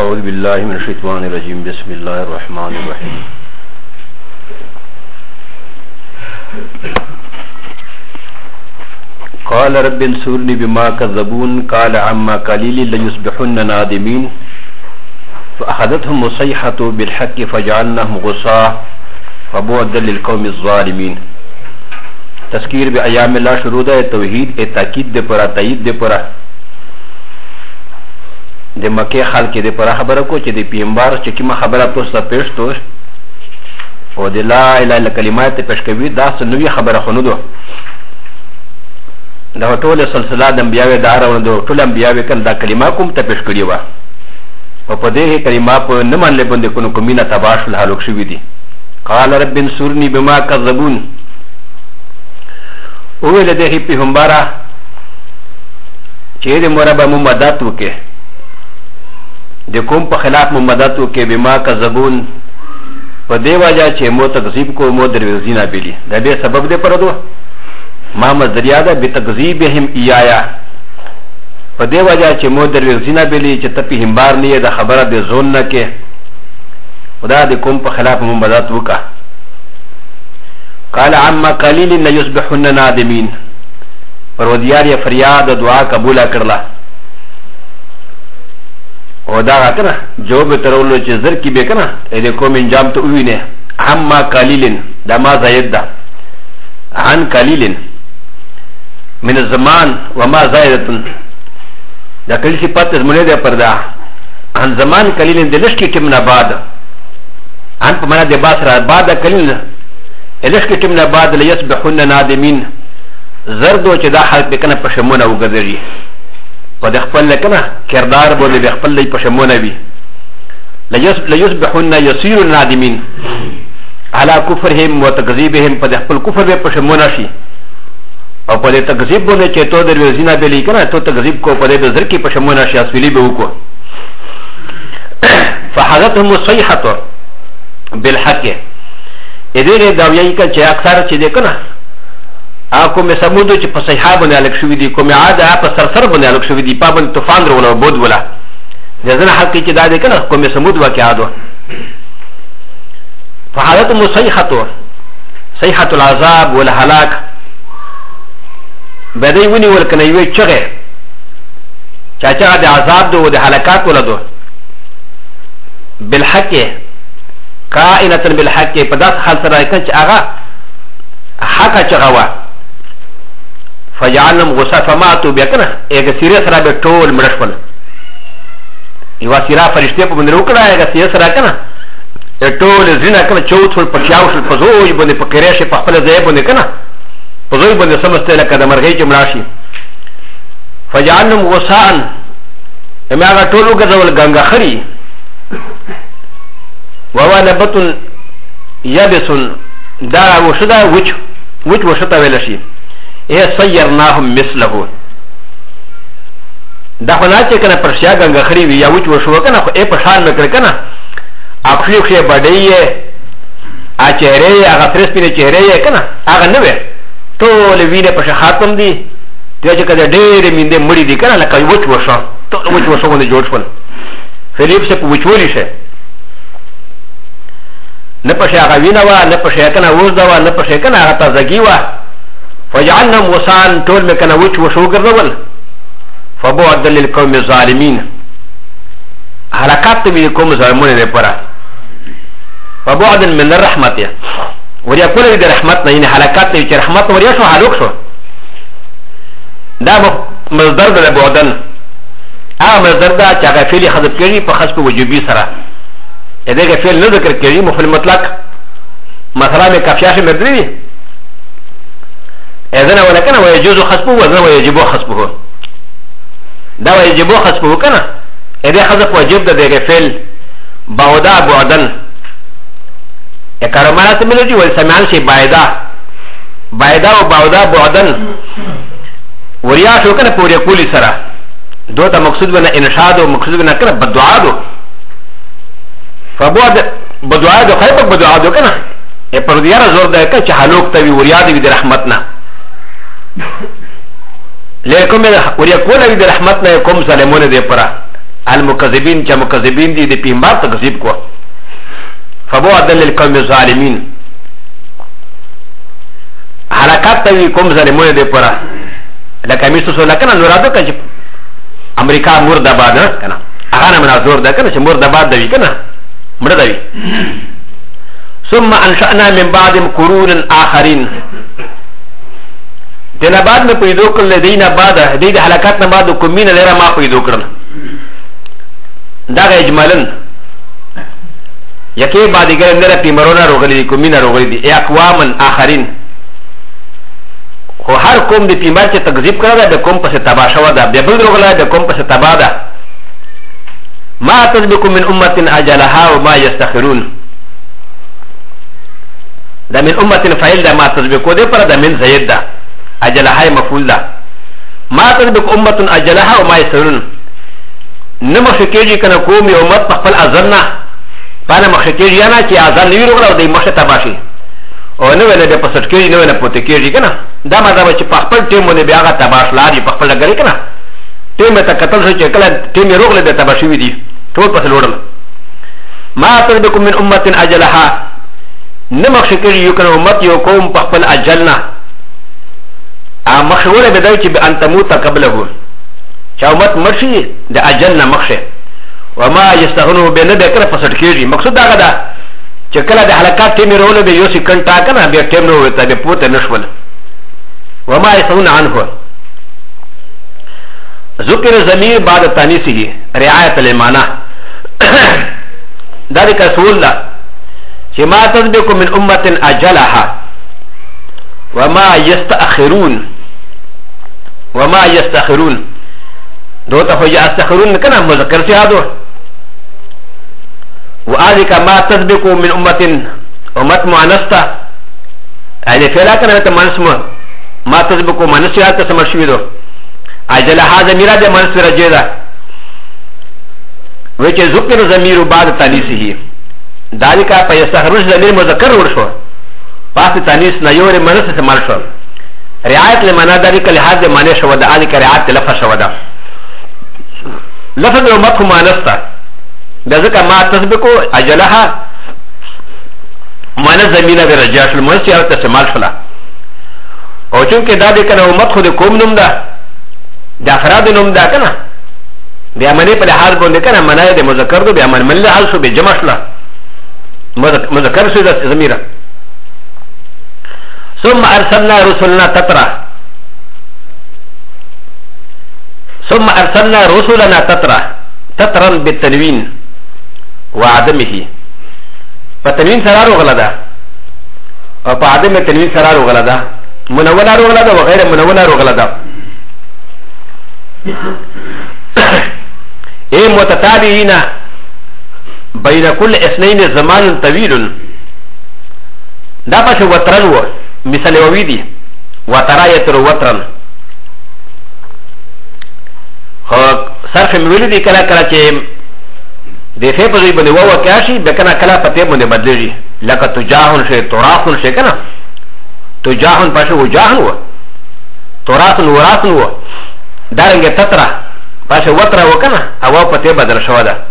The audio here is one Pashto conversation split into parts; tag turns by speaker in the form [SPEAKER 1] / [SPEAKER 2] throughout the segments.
[SPEAKER 1] أعوذ بالله من الشيطان الرجيم بسم الله الرحمن الرحيم قال رب انصرني بما كذبون قال عما قليل ليصبحن نادمين فأخذتهم الصيحة بالحق فجعلناهم غصاء فبعدا للقوم الظالمين. تذکیر بأیام اللہ شروع ہے توحید تاکید دے پرا تایید دے پرا د مکه خلک دې پر خبره کو چې د پیغمبر چې کومه خبره تاسو ته پېښ تو او د لا اله الا کلمات پېښ کوي دا څه نوې خبره خو نه ده. دا ټول سلسله د انبیاء د اړوند ټول انبیاء کله دا کلمه کوم ته پېښ کړی و او په دې کلمه په نه منل باندې کو مینه تباشل هلاک شوی دي. قال رب انصرني بما كذبون او له دې پیغمبره چې د مربع ممدد وکړي د کوم په خلاف ممدد وکړي بما کذبون په دې وجه چې مو تکذیب کو مو دروغجنه بلی دا به سبب دې پردو ما مزدریه ده بتکذیبهم ایایا په دې وجه چې مو دروغجنه بلی چې ته پیغمبر نه د خبره د زون نه کې خدا د کوم په خلاف ممدد وکړه. قال عما قليل يصبحن نادمين پروردگار یې فریاد دعا قبول کړله او دا کنه جواب ترولو چې زر کی به کنه دې کوم انجام ته وینه عما قليل دا ما زائد ده عن قليل من الزمان وما زائده دا کله چې پته زمونه ده پردا عن زمان قليل د لشکې ټیمنا بعد عن په معنا د باسره بعد قليل لشکې ټیمنا بعد ليصبحن نادمين زردو چې دا حالت کنه پښمونه وګرځي و د خپل کنه کردار باندې د خپل لی پښمونه وي ليصبحن يصير نادمين على كفرهم وتكذيبهم په د خپل کفر به پښمونه شي او په د تکذیب باندې چې تو د ورزینه به لیکنه تو تکذیب کو په د بزر کې پښمونه شي اسویلی به وکړو. فحذتهم الصيحه بالحق اذن داویای ک چې اکثر چې د کنه اكو مسمودو چې په صحابه باندې الک شوی دي کومه عاده په سرسر باندې الک شوی دي په باندې طوفان ورونه بود ولا ځنه حق کې دا دې کنه کومه سمود واقعاتو فحالت مصيحه صيحه العذاب والهلاك بدای ونی ورکنه یو چغه چاچا د عذاب دو د هلاکات ولدو بالحق کائنه بالحق په داس حال سره کچ هغه حق چغوا فجعلنهم غصا فماتوا بكنا ايغا سيريا سرا بتول مرشفل يوا سيرا فرشته په من روکړه ايغا سيريا سرا کنه ټول زینا کنه چوتول پچاوشل پزوي باندې پکریشه په خپل ځای باندې کنه پزوي باندې سمسته لکه د مرغۍ چې مړاشي فجعلنهم غصا اماغه ټولو غزول غنګه خري وهو نبت يابس دا وشدا وچ وشتا ویل شي اے سيرناهم مثله دا خو نه چې کنه پرشیا غنګه خري وي یا وچ وشو کنه خو اے په شان نکړ کنه اخلي خو بډایې ا چهره هغه فرس پینې چهره کنه هغه نه وي ټول وینه په خاتم دي ته چې کده ډېر مینده مړی دي کنه لکه وچ وشو ټول وچ وشو باندې جوړ شول فلیپ سے وچولی شه نه پښه هغه وینه وا نه پښه کنه وز دا وا نه پښه کنه هغه تازگی وا فجعلنا وصان طول مكان وچ وشو ګرځول فبعد للقوم الظالمين حرکات به کوم ظالمونه نه پره فبعد من الرحمت وریا کول د رحمت نه نه حرکات چې رحمت وریا شو هلاک شو دا مصدر د بعدن هغه مصدر دا چې هغه فعل حذف کړي په خاص په وجوبي سره اذا فعل نه ذکر کړي مفعول مطلق مثلا میں کافیہ سے مدری اذن ولكن ويجوز خصبه وذن ويجب خصبه دا ويجب خصبه كنا اذا خصب وجب ده فعل بعدا بعدن اكرمات ملجي والسمعان شي بعدا بعدا وبعدا بعدن وريا شو كنا پوري كولي سرا دوتا مقصود بنا انشاد ومقصود بنا كنا بدعاء فبعد بدعاء دو خيبك بدعاء دو كنا ا پر دیار زور ده که چه حلوک تاوی وریا دیوی در رحمتنا لیکن وریا کولا وی در رحمتنا کم ظالمون ده پرا المكذبين چا مكذبين دي دي پیمبار تکذیب کو فبعدا للقوم الظالمين حرکات تاوی کوم ظالمون دي پورا لکه میسو سو لکنه نورادو که امریکا مردباد کنه هغه نه منظور ده کنه چې مردباد دوی کنه مړه دوی ثم انشأنا من بعدهم قرون آخرين دنا بعد میں پیدا کړل دینه بعد د حرکات نه بعد کومینه لره ما پیدا کړل دا اجمالاً یکی بعد ګر نه پیمرونه روغلي کومینه روغلي دي اقوامن آخرين خو هر کوم د پیمار چې تکذیب کړه د کوم پس تبا شو ده به بل روغلا د کوم پس تبا ده ما تسبق من امه اجلها وما يستخرون ده من امه فاعل ده ما تسبق ده پر ده من زید ده اجلها مفعول ده ما تسبق امه اجلها وما يستخرون نمخ کېږي کنه کوم امت خپل اذن پانه مخ کېږي نه چې اذن وی روغلا د مخ تبا شي او نو ولې د پسټ کېږي نو نه پته کېږي کنه دا مطلب چې په خپل ټیم باندې بیا هغه تباش لاري په خپل غړي کنه ټیم ته قتل شو چې کله ټیم روغله د تباشي وي دي ټول پس لوړل ما تسبق من امه اجلها نمخ کېږي یو کنه امت یو قوم په خپل اجلنا ا مخوره به دی چې ان تموت قبله چې امت مرشي د اجلنا مخشه وما يستغنوا بنه به کړه پسټ کېږي مقصود دا ده چې کله د حلقات ټیم رول به یو سکند تا کنه بیا ټیم نو وته به پوت نشول وما يسون عنه ذكر الضمير بعد تانيثه رعايه المعنى ذلك رسول الله ما تسبق من امه اجلها وما يستاخرون دوتا هو يستاخرون كنا مذكر سيادو وذلك ما تسبق من امه مؤنثه يعني فعلا كان تمنسمه ما تسبق منسيات تسمشيدو اجل هذا ميراد منسر جيدا وجه ذكر ضمير بعد تانيثه ذلك فيستخرج ضمير مذكر ورشو پاس تانيث نيور منس استعمال شو رعايه لمعنى ذلك لحاظ معنی شو ده ذلك رعايه لفظ شو ده لفظ امت مؤنثه ذلك ما تسبق اجلها معنی زمینه برجاش المنسيات استعمال شلا او چونکه دا د کنه امت خو د کوم نوم ده د افراد نوم ده کنه بیا منی په لحاظ باندې کنه منای د مذکر دو بیا من لحاظ شو به جمع شلا مذکر شو د ضمیره ثم ارسلنا رسلنا تترا بالتنوين وعدمه فتنوين سرار وغلدا او په عدم التنوين سرار وغلدا منونه روغلدا وغير منونه روغلدا اي متتابعين بين كل اثنين زمان طويل دا پس وترن و مثال وویدی وترا يتر وترن صرف مویلی دی کلا کلا چه دی فی پزوی بنده وو کاشی بکنا کلا پتی بنده بدلی لکه تجاهن شه تراخن شه کنا تجاهن پاشه وجاهن و تراخن وراخن و دارنگه تترا پاشه وترا و کنا او پتی بدل شو ده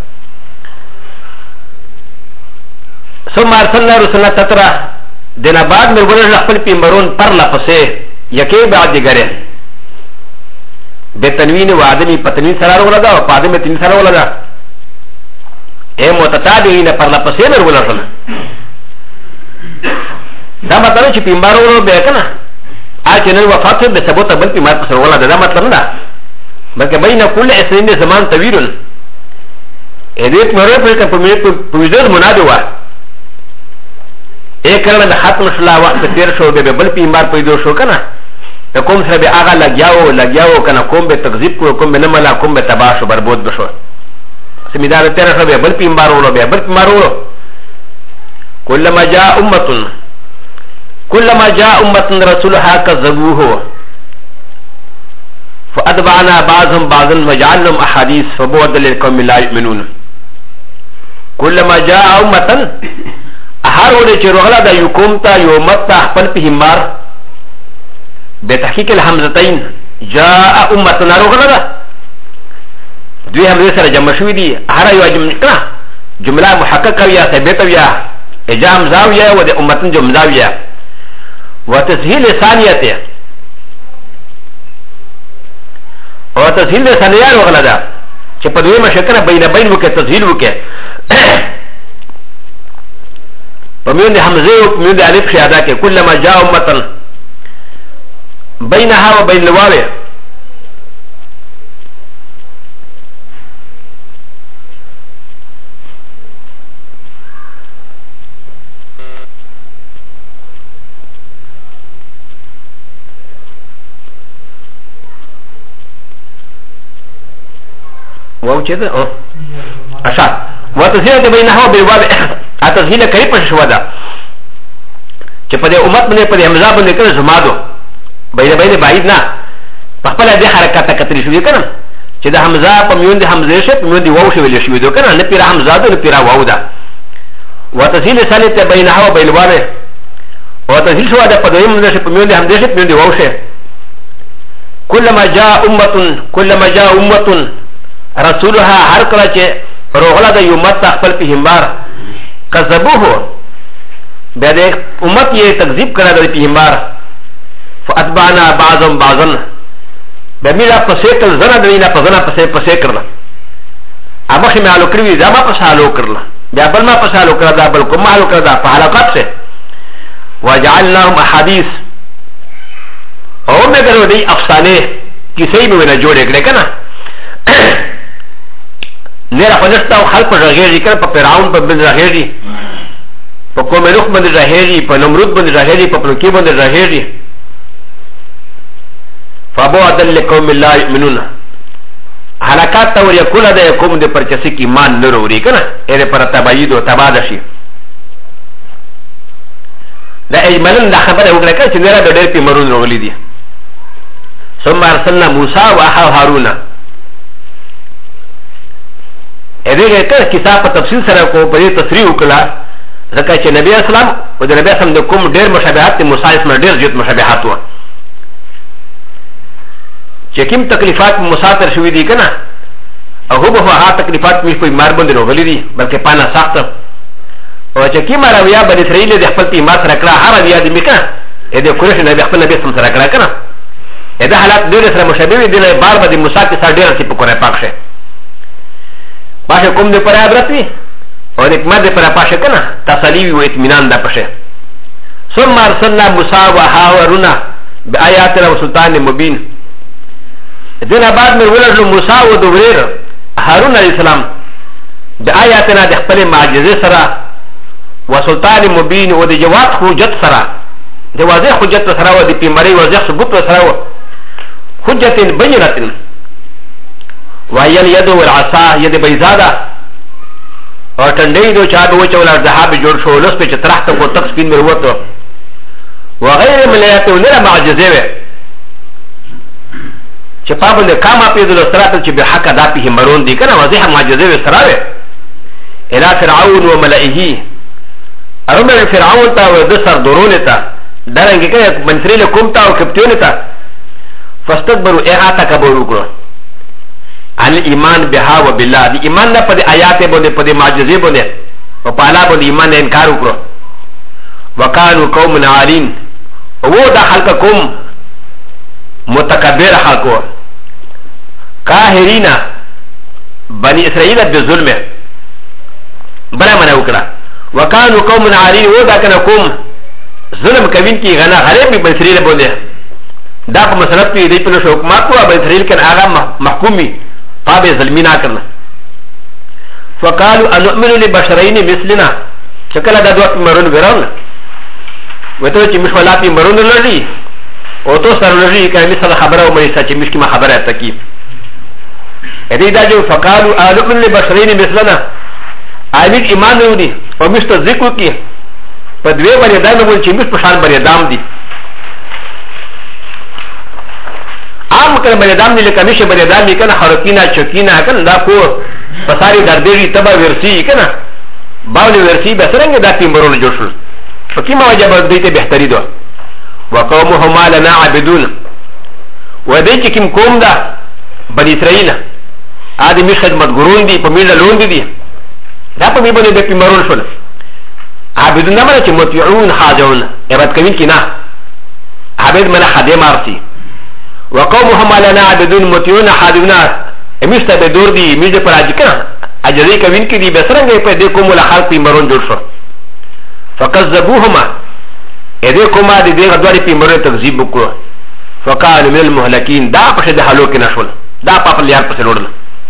[SPEAKER 1] ثم ارسلنا رسلنا تترا دینا بعد مربولش لخپل پیمبرون پر لپسه یکی بعد دیگره بتنوین و آدمی پتنوین سرار ولدا و پادم تنوین سرار ولدا اے متتابعین پر لپسه مربولشن دا مطلب چې پیمبر ورو به کنه اچ نه وفات به ثبوت بل پیمبر پر ولدا دا مطلب نه بلکې بین کل اسنین زمان طویل ادیت مره پر په وجود منادو وا ایک کرنا د ختم شلا وقت تیر شو به بل پیمبر پیدا شو کنه کوم سره به هغه لګیاو کنه کوم به تکذیب کو کوم به نه ملا کوم به تباہ شو بربود بشو سمیدار تیر شو به بل پیمبر ورو به بل پیمبر ورو كلما جاء امه رسولها كذبوه فاتبعنا بعضهم بعضا وجعلهم احاديث فبعدا للقوم لا يؤمنون كلما جاء امه هر وله چې روغلا د یو کوم ته یو امت ته خپل پیغمبر بتحقیق الحمزتين جاء امتنا روغلا ده دوی هم سره جمع شوي دي هر یو جمله محققه وي یا ثابته وي اجام زاویه و د امتن جمع زاویه وتسهيل ثانيه او تسهيل ثانيه وغلدا چې په دوی مشکره بین وکړه تسهيل وکړه په میون د حمزه او میون د الف شهاده کې کلمہ جاء امتن بينها وبين الواو واو كده اشار وتسهيل بينها وبين الواو التسهيل قريب شو ده چې په دې امت باندې په دې حمزه باندې کړه زمادو بین بعید نه په خپل دې حرکت کتري شو کنه چې د حمزه په میون د حمزه شه په میون دی واو شو ویل شو دو کنه نه پیرا حمزه ده نه پیرا واو ده وتسهيل ثالثه بينها وبين الواو وتسهيل شو ده په دې حمزه شه په میون د حمزه شه په میون دی واو شه كلما جاء امه رسولها هر کله چې روغله د یومت خپل په همبار کذبوه بیا د امت یې تکذیب کړه د په همبار فاتبعنا بعضهم بعضا بمیرا پسیکل زنه دینا پزنا پسیکل اما خی معلو کړی دا ما پسالو کړل بیا بل ما پسالو کړل دا بل کوم معلو کړل دا په حلقات سے وجعلناهم احاديث او مګرو دی افسانه کیسې به نه جوړې کړې کنه نیر پنستا او خلق رغیږي کنه په فرعون په بن رغیږي په کوم لوخ باندې رغیږي په نمرود باندې رغیږي په پلوکی باندې رغیږي فبعدا لقوم لا يؤمنون حلقات تور يقول هذا يقوم دي پرچسی کی ایمان نه وروړي کنه اې پر تبعید او تباد شي دا اجمالاً دا خبره وکړه چې نه را ډېر په مرون وروړي دي ثم ارسلنا موسى واخاه هارون اې دې ته کتاب په تفصیل سره کو په تصریح وکړه ځکه چې نبی اسلام او د نبی اسلام د کوم ډېر مشابهات موسی اسلام ډېر زیات مشابهات و چې کوم تکلیفات مسافر شوي دي کنه او هو به هغه تکلیفات مې په مار باندې راغلي دي بلکې پانا سخت او چې کوم راویا بل اسرائیل د خپل پیمار سره کړه هر بیا دې میکنه اې دې قریش نه خپل نبی سم سره کړه کنه دا حالات ډېر سره مشابه دي نه بار باندې موسی کې سره ډېر څه په قرآن پاک شه باشه کوم دې پر عبرت وي او دې کومه دې پر پاشه کنه تسلی او اطمینان دا پشه ثم ارسلنا موسى وهارون بآياتنا وسلطان مبين دنا بعد من ولد موسى ودورير هارون عليه السلام بآياتنا د خپل معجزه سره وسلطان مبين او د جواب حجت سره د واضح حجت سره او د پیمري واضح ثبوت سره حجت بينه وهي اليد والعصا يد بيزاده اور ټنډې دو چا دو چول ذهاب جوړ شو لس په چترخت کو تک سپین وروته وغير مليات ولر معجزه و چې په بل کاما په دل سره چې به حق ادا په مرون دي کنه واضح معجزه و سره و الى فرعون وملئه ارمه فرعون ته و د سر درون ته درنګ کې منتری له کوم ته او کپټین ته فاستكبروا اعاتا كبروا كرو عن الايمان بها وبالله دي ايمان نه پد آیات بده پد معجزه بده او پالا بده ایمان انکار وکړو وکانو قوم عالین او دا خلق قوم متکبر حقو قاهرینا بني اسرائيل بظلم بلا من وکړه وکانو قوم عالین او دا کنه قوم ظلم کوین کی غنا غریب بني اسرائيل بده دا په مسلط کې دی په نشو حکومت او بني اسرائيل کنه هغه محکومي پابه ظلمینا کرنا فقالوا انؤمن لبشرين مثلنا شکل دا دوت مرون ورون وته چې مشولا په مرون لري او تو سره لري کله مثلا خبره او مې سچ مشکی ما خبره تکي دې دا جو فقالوا انؤمن لبشرين مثلنا امین ایمان ورودي او مست ذکر کی په دوی باندې دا نه چې مش په شان باندې دام دي عام کله باندې دام دي لکه مشه باندې دام دي کنه حرکینا چکینا کنه دا کو پساری دردېږي تبا ورسی کنه باولې ورسی به څنګه دا تیمبرونه جوړ شول فکیما وجب دې ته بهتري دو وقومهما لنا عابدون ودې چې کوم دا بني اسرائیل ادي مش خدمت ګورون دي په میله لون دي دا په می باندې د پیمرون شول عابدون نه مله چې مطيعون حاجون عبادت کوي کی نه عابد من خادم ارسي وقومهم لنا عابدون مطيعون حاجون امشته به دور دي میجه پر اج کنه اجري کوي کی دي بسرنګ په دې کوم له خلق پیمرون جوړ شو فكذبوهما اذ كما دي دغه دوړي پیمرون تکذیب وکړو فقال من المهلكين دا په د هلوک نشول دا په لیار په لوړل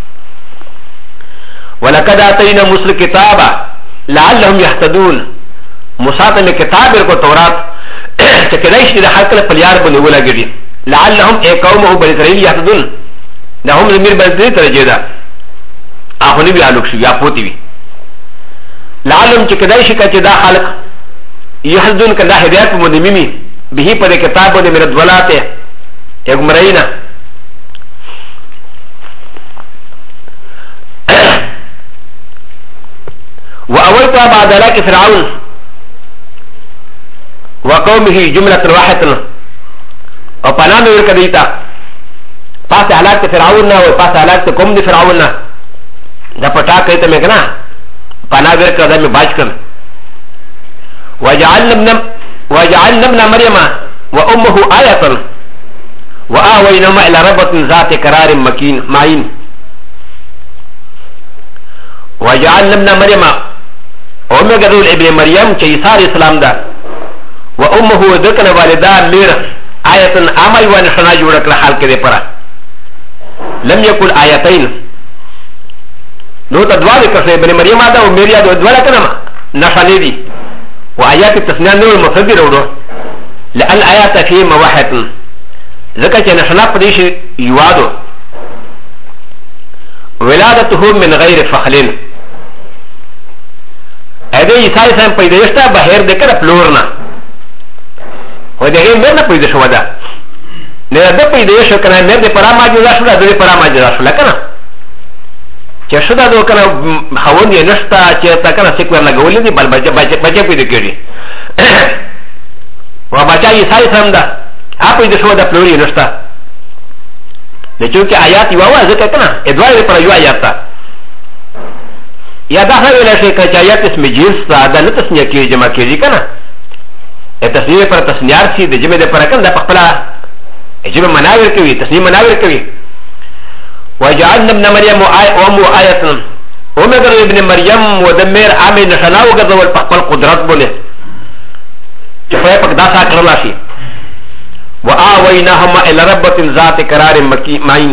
[SPEAKER 1] ولقد اتينا موسى الكتاب لعلهم يهتدون موسى ته کتاب ورکو تورات چې کله شي د خلق په لیار باندې ولګي لعلهم قومه بني اسرائيل يهتدون دا هم زمير باندې ترجه ده اخو نه بي الوک شي یا پوتي وي لعلهم چې کله شي چې دا خلق يهتدون کله هدايت مدممي به په کتاب باندې مرد ولاته يغمرينا وأولت بعد ذلك فرعون وقومه جملة واحدة وقنام يركديتا پاس حالات فرعون وپاس حالات قوم دي فرعون دا پتا کہتا میں کنا پنا ورکر دا میں باج کر وجعلنا ابن مريم وأمه آية وآوينهما إلى ربة ذات قرار مكين معين وجعلنا ابن مريم ومغرر ابن مريم كيسار السلام دا وأمه ذكر والدا مير آية عمل ونشنا جورك لحال كده پرا لم يكن آيتين نو تدوال كسر ابن مريم هذا وميريا دو كنما نشاني دي وآيات التسنية نور مفضل ورو لأن آيات فيه مواحد ذكر كي نشنا قديش يوادو ولادته من غير فخلين هذا يساعد سام پیدایشتا بهر دکره پلورنا و دغه مرنه پیدا شو ده نه ده پیدایش کنه مر ده پرا ماجزا شو ده پرا ماجزا شو لکنه چې شو ده کنه خوند یې نشتا چې تا کنه سیکور لګولې دي بل بچا پیدا کړي و بچا يساعد سام ده اپ پیدا شو ده پلوري نشتا نه چې آیات یو واځه کنه ادوار پر یو آیات تا یا دا هغه ویل شي چې آیات اسم جنس دا نه تسنیه کې جمع کېږي کنه تسنیه پر تسنیار شي د جمع د پر کنه د خپل جمع مناور کوي تسنیه مناور کوي وجعلنا ابن مريم آية ومغر ابن مريم ودمر عامل نشنا وغزول خپل قدرت بوله چې په پک دا سا کړل شي وآويناهما إلى ربة ذات قرار معين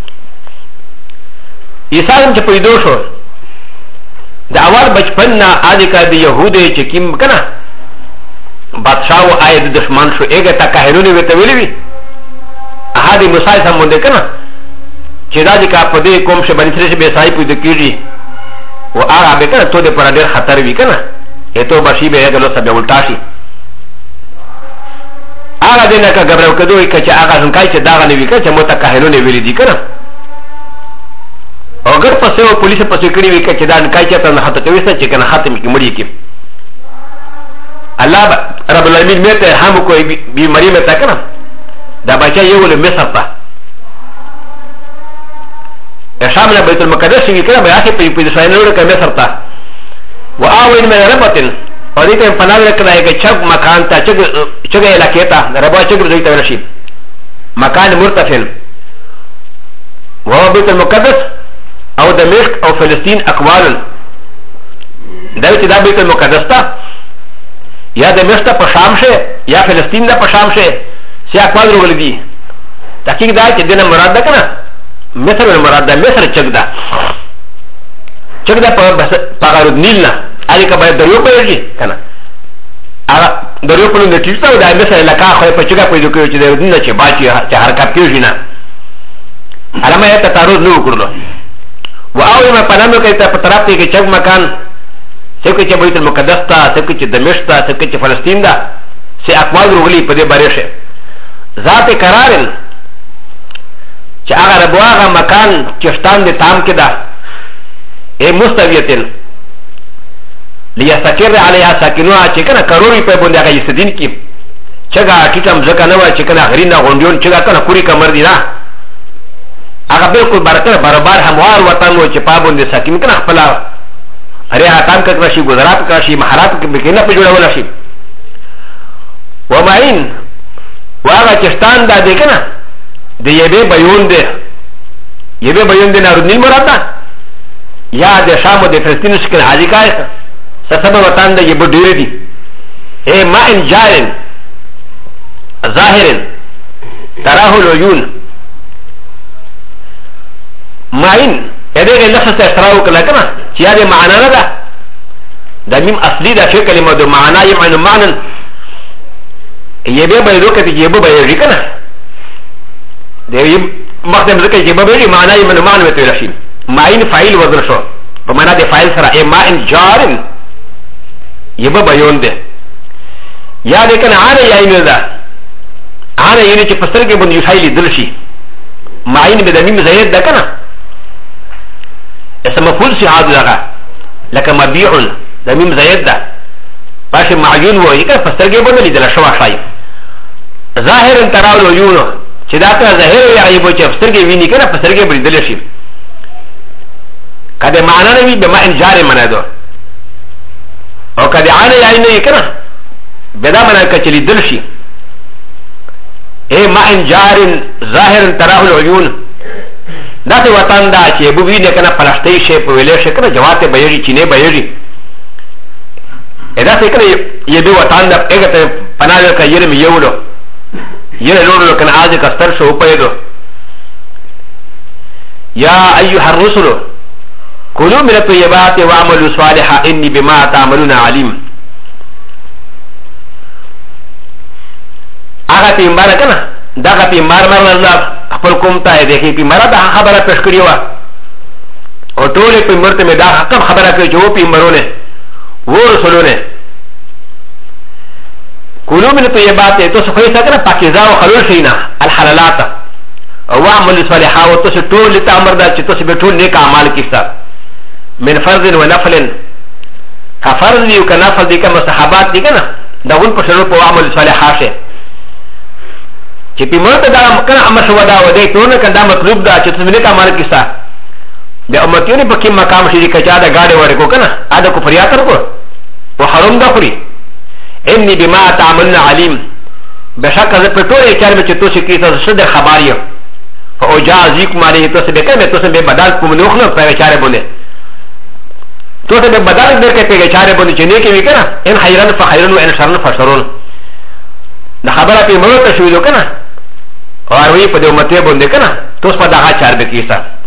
[SPEAKER 1] عیسان چې پیدا شو د اول بچپن نه اده کا د يهودي چې کیم کنه بادشاہ او آید دشمن شو اګه تا کاهنونه وته ویلې وی احد موسی سم مونږ کنه چې دا د کا په دې کوم شه باندې سره به سای پیدا کیږي او هغه به کنه ته د پر ډېر خطر وی کنه اته بشي به هغه لو سبه الټا شي هغه دې نه کا غبرو کدوې کچ هغه څنګه چې دا غنوي کچ مو تا کاهنونه ویلې دي کنه اگر پسې او پولیس پسې کړی وی کچ دا کای چې ته نه هته کوي چې کنه ختم کی مړی کی الله رب العالمین مته هم کوئی بیماری مته کنه دا بچا یو له مصر ته شامل بیت المقدس وی کنه به اخی په اسرائیل له کنه مصر ته واوین من ربتن او دې ته پناه کړای چې چغ مکان ته چغ علاقې ته ربا چغ دې ته ورشي مکان مرتفع وهو بيت المقدس او دمشق او فلسطين اقوال دا چې دا بیت المقدس ته یا دمشق ته په شام شه یا فلسطین ته په شام شه سی اقوال ورغلي دي تحقیق دا چې دنه مراد ده کنه مصر مراد ده مصر چغ ده په غرض نیل نه اړ کا به دریو پیږي کنه ا دریو په نوم ټیټه دا مصر علاقہ خو په چغه پیدا کوي چې د دنیا چې باچی چې حرکت کوي نه علامه ته تعرض نه وکړلو واوي ما پنامو کې ته په طرف کې چغ مکان څوک چې بیت المقدس ته څوک چې دمشق ته څوک چې فلسطین ده سي اقوال ورغلي په دې باره شه ذات قرارن چې هغه ربواغه مکان چې شتان دي تام کې ده اے مستویتن لیستقر علیها ساکنوها چې کنه کروڑی په باندې هغه یستدین کی چګه ټیټم ځکه نه و چې کنه غرینه غونډیون چګه کنه کوری کمر دی نه هغه بالکل برابر هموار وطن و چې پابون دي ساکن کنه خپل اره حکام کړ شي گزارات کړ شي محرات کې نه په جوړول شي ومعين واغه چستان دا دی کنه د یبه بیون دی یبه بیون دی نارودنی مراد ده یا د شام د فلسطین شکل حاجی کای سبب وطن د یبه ډیر دی اے ما ان جارن ظاهرن تراه العيون معين اده لفظ استراو کله کنه چې دا معنا نه ده د میم اصلي د شی کلمه د معنا یمعنی معنا یبه به روکه دی یبه به یری کنه د مخدم ذکر یبه به معنا یمعنی معنا وته راشي معين فاعل وزن شو په معنا د فاعل سره ای معن جارن یبه بیون ده یا د کنه عاره یا نه ده عاره یعنی چې پستر کې باندې یحیل دلشي معين به د میم زید ده کنه اسم مفعول شي هذا لغه لك مبيع د میم زید ده پاشه معجون وایي که پسترګې باندې لیدل شو شای ظاهر تراول عيون چې دا که ظاهر یا ایبو چې پسترګې ویني کنه پسترګې باندې لیدل شي کله معنا نه وي به ما انجار معنا ده او کله عین یا نه کنه بدا معنا کچې لیدل شي اے ما انجار ظاهر تراول عيون دا ته وطن دا چې ابو ویني کنه پلاشتي شي په ویلې شي کنه جواته بيري چینه بيري ادا سيكون يبي وطن دا اگه پناه کا يرم يولو يره لولو كان عاده كستر شو پيدو يا ايها الرسل كلوا من الطيبات واعملوا صالحا اني بما تعملون عليم اگه پیغمبر کنه دا پیغمبر مرله خپل کوم ته دغه پیغمبر دا خبره پېښ کړی و او ټول پیغمبر ته دا حکم خبره کوي چې و پیغمبرونه و رسولونه كلوا من الطيبات تصفي سكنه باكيزا وخلول فينا الحلالات واعملوا صالحا وتصفوا لتامر دا تصفوا طول نيك اعمال كيسا من فرض ونفل كفرض دي وكنفل دي كمستحبات دي كنا داون پشرو واعملوا صالحا شيء چې په مرته دا کنه امر شو دا ودی ته نه کنده مطلوب دا چې تصفوا نيك اعمال كيسا د امتيوني په کې مقام شي کچا دا گاډي ورکو کنه اده کو فریاتر کو وحرم دا فري اني بما تعملون عليم بشك هذا بتوري كلمه تشتوشي كيسا شد خباريه فاجازيكم عليه تسبكه تسبه بدل كمنوخنا فشاره بونه تسبه بدل دركه فشاره بونه جنيه كي كنا ان خيرا فخيرا وان شرا فشرون ده خبره في مرته شويلو كنا او وي په دې امته بونه كنا تاسو په دغه چار به کیسا